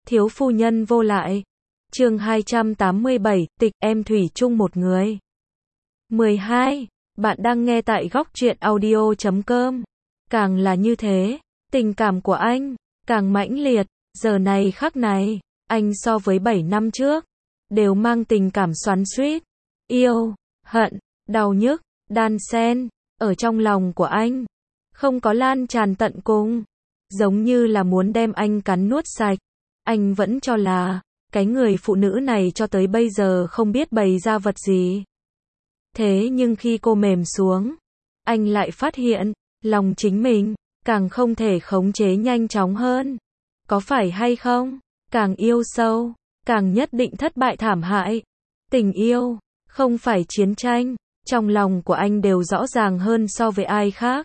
Thiếu phu nhân vô lại. Chương 287, tịch em thủy chung một người. 12. Bạn đang nghe tại góc truyện audio.com. Càng là như thế, tình cảm của anh càng mãnh liệt, giờ này khắc này, anh so với 7 năm trước đều mang tình cảm xoắn xuýt, yêu, hận, đau nhức, đan xen ở trong lòng của anh, không có lan tràn tận cùng, giống như là muốn đem anh cắn nuốt sạch. Anh vẫn cho là cái người phụ nữ này cho tới bây giờ không biết bày ra vật gì. Thế nhưng khi cô mềm xuống, anh lại phát hiện, lòng chính mình càng không thể khống chế nhanh chóng hơn. Có phải hay không? Càng yêu sâu, càng nhất định thất bại thảm hại. Tình yêu không phải chiến tranh, trong lòng của anh đều rõ ràng hơn so với ai khác.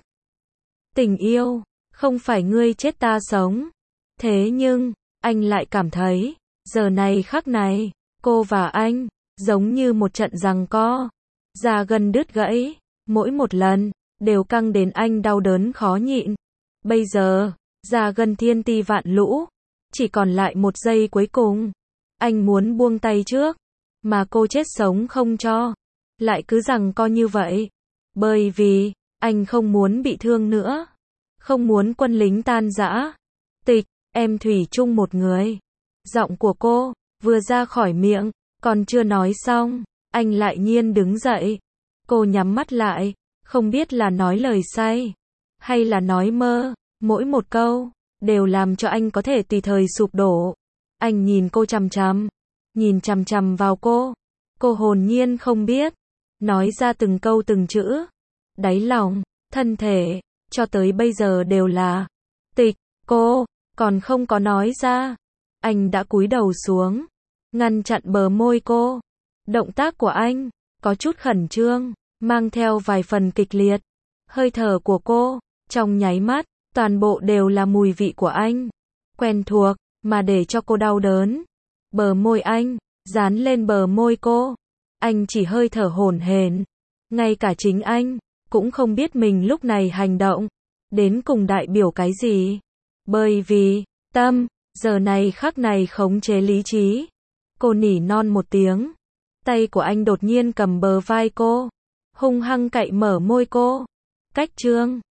Tình yêu không phải ngươi chết ta sống. Thế nhưng, anh lại cảm thấy, giờ này khắc này, cô và anh giống như một trận giằng co, da gân đứt gãy, mỗi một lần đều căng đến anh đau đớn khó nhịn. Bây giờ, da gân thiên ti vạn lũ, chỉ còn lại một giây cuối cùng. Anh muốn buông tay trước, mà cô chết sống không cho, lại cứ giằng co như vậy. Bởi vì, anh không muốn bị thương nữa, không muốn quân lính tan rã. Tịch, em thủy chung một người. Giọng của cô vừa ra khỏi miệng, còn chưa nói xong, anh lại nhiên đứng dậy. Cô nhắm mắt lại, không biết là nói lời say hay là nói mơ, mỗi một câu đều làm cho anh có thể tùy thời sụp đổ. Anh nhìn cô chằm chằm, nhìn chằm chằm vào cô. Cô hồn nhiên không biết nói ra từng câu từng chữ. Đáy lòng, thân thể, cho tới bây giờ đều là tịch. Cô còn không có nói ra, anh đã cúi đầu xuống, ngăn chặn bờ môi cô. Động tác của anh có chút khẩn trương, mang theo vài phần kịch liệt. Hơi thở của cô, trong nháy mắt, toàn bộ đều là mùi vị của anh. Quen thuộc, mà để cho cô đau đớn. Bờ môi anh, dán lên bờ môi cô. Anh chỉ hơi thở hổn hển. Ngay cả chính anh, cũng không biết mình lúc này hành động đến cùng đại biểu cái gì. Bởi vì, tâm, giờ này khắc này khống chế lý trí. Cô nỉ non một tiếng. Tay của anh đột nhiên cầm bờ vai cô, hung hăng cạy mở môi cô. Cách chương